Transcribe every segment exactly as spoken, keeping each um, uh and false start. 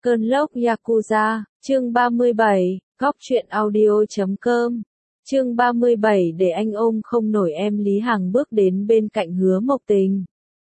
Cơn lốc Yakuza, chương ba mươi bảy, góc truyện audio chấm com. Chương ba mươi bảy để anh ôm không nổi em. Lý Hằng bước đến bên cạnh Hứa Mộc Tình.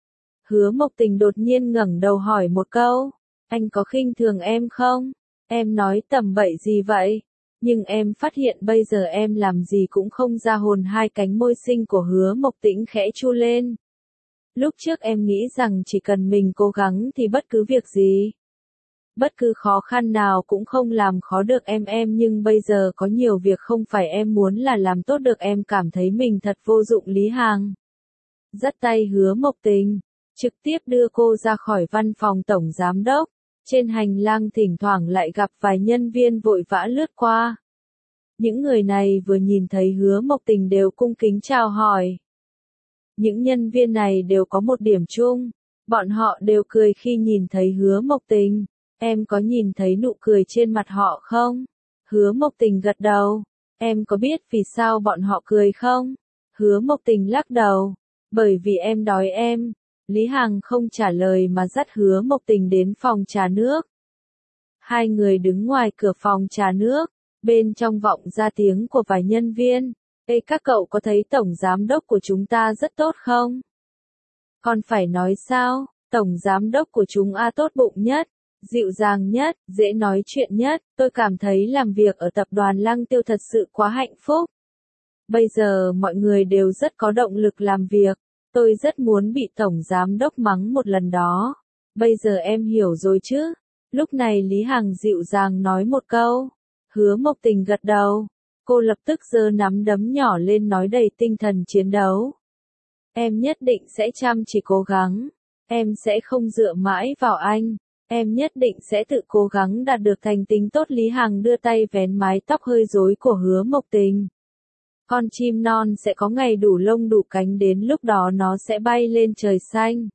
Hứa Mộc Tình đột nhiên ngẩng đầu hỏi một câu, anh có khinh thường em không? Em nói tầm bậy gì vậy? Nhưng em phát hiện bây giờ em làm gì cũng không ra hồn. Hai cánh môi xinh của Hứa Mộc Tĩnh khẽ chu lên. Lúc trước em nghĩ rằng chỉ cần mình cố gắng thì bất cứ việc gì, bất cứ khó khăn nào cũng không làm khó được em em nhưng bây giờ có nhiều việc không phải em muốn là làm tốt được. Em cảm thấy mình thật vô dụng. Lý Hằng dắt tay Hứa Mộc Tình, trực tiếp đưa cô ra khỏi văn phòng tổng giám đốc. Trên hành lang thỉnh thoảng lại gặp vài nhân viên vội vã lướt qua. Những người này vừa nhìn thấy Hứa Mộc Tình đều cung kính chào hỏi. Những nhân viên này đều có một điểm chung, bọn họ đều cười khi nhìn thấy Hứa Mộc Tình. Em có nhìn thấy nụ cười trên mặt họ không? Hứa Mộc Tình gật đầu. Em có biết vì sao bọn họ cười không? Hứa Mộc Tình lắc đầu. Bởi vì em đói em. Lý Hằng không trả lời mà dắt Hứa Mộc Tình đến phòng trà nước. Hai người đứng ngoài cửa phòng trà nước, bên trong vọng ra tiếng của vài nhân viên. Ê, các cậu có thấy tổng giám đốc của chúng ta rất tốt không? Còn phải nói sao, tổng giám đốc của chúng A tốt bụng nhất, dịu dàng nhất, dễ nói chuyện nhất. Tôi cảm thấy làm việc ở tập đoàn Lăng Tiêu thật sự quá hạnh phúc. Bây giờ mọi người đều rất có động lực làm việc. Tôi rất muốn bị tổng giám đốc mắng một lần đó. Bây giờ em hiểu rồi chứ? Lúc này Lý Hằng dịu dàng nói một câu. Hứa Mộc Tình gật đầu. Cô lập tức giơ nắm đấm nhỏ lên nói đầy tinh thần chiến đấu. Em nhất định sẽ chăm chỉ cố gắng. Em sẽ không dựa mãi vào anh. Em nhất định sẽ tự cố gắng đạt được thành tính tốt. Lý Hằng đưa tay vén mái tóc hơi rối của Hứa Mộc Tình. Con chim non sẽ có ngày đủ lông đủ cánh, đến lúc đó nó sẽ bay lên trời xanh.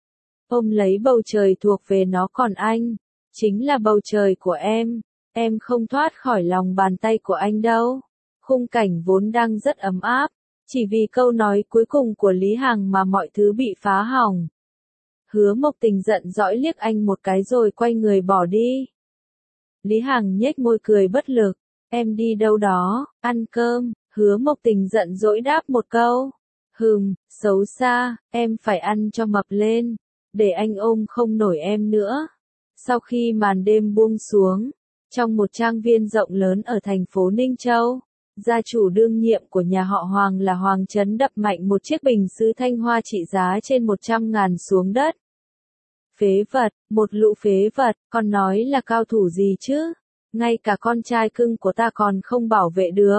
Ôm lấy bầu trời thuộc về nó, còn anh, chính là bầu trời của em. Em không thoát khỏi lòng bàn tay của anh đâu. Khung cảnh vốn đang rất ấm áp, chỉ vì câu nói cuối cùng của Lý Hằng mà mọi thứ bị phá hỏng. Hứa Mộc Tình giận dõi liếc anh một cái rồi quay người bỏ đi. Lý Hằng nhếch môi cười bất lực. Em đi đâu đó, ăn cơm. Hứa Mộc Tình giận dỗi đáp một câu. Hừm, xấu xa, em phải ăn cho mập lên, để anh ôm không nổi em nữa. Sau khi màn đêm buông xuống, trong một trang viên rộng lớn ở thành phố Ninh Châu, gia chủ đương nhiệm của nhà họ Hoàng là Hoàng Chấn đập mạnh một chiếc bình sứ thanh hoa trị giá trên một trăm ngàn xuống đất. Phế vật, một lũ phế vật, con nói là cao thủ gì chứ? Ngay cả con trai cưng của ta còn không bảo vệ được.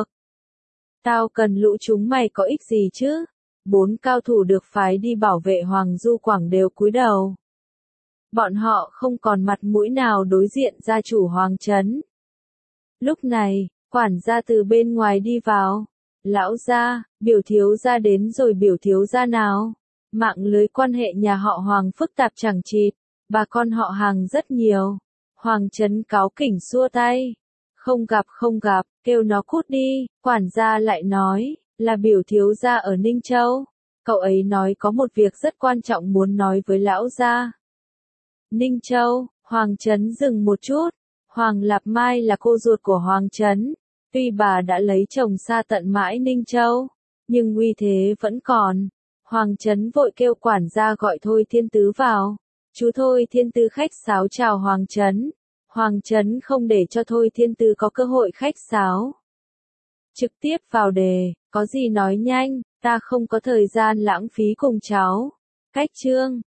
Tao cần lũ chúng mày có ích gì chứ? Bốn cao thủ được phái đi bảo vệ Hoàng Du Quảng đều cúi đầu. Bọn họ không còn mặt mũi nào đối diện gia chủ Hoàng Chấn. Lúc này, quản gia từ bên ngoài đi vào. Lão gia, biểu thiếu gia đến rồi. Biểu thiếu gia nào? Mạng lưới quan hệ nhà họ Hoàng phức tạp chẳng chịt, bà con họ Hàng rất nhiều. Hoàng Chấn cáu kỉnh xua tay. Không gặp không gặp, kêu nó cút đi. Quản gia lại nói, là biểu thiếu gia ở Ninh Châu. Cậu ấy nói có một việc rất quan trọng muốn nói với lão gia. Ninh Châu, Hoàng Chấn dừng một chút. Hoàng Lạp Mai là cô ruột của Hoàng Chấn. Tuy bà đã lấy chồng xa tận mãi Ninh Châu, nhưng uy thế vẫn còn. Hoàng Chấn vội kêu quản gia gọi Thôi Thiên Tứ vào. Chú Thôi Thiên Tứ khách sáo chào Hoàng Chấn. Hoàng Chấn không để cho Thôi Thiên Tứ có cơ hội khách sáo. Trực tiếp vào đề, có gì nói nhanh, ta không có thời gian lãng phí cùng cháu. Cách chương,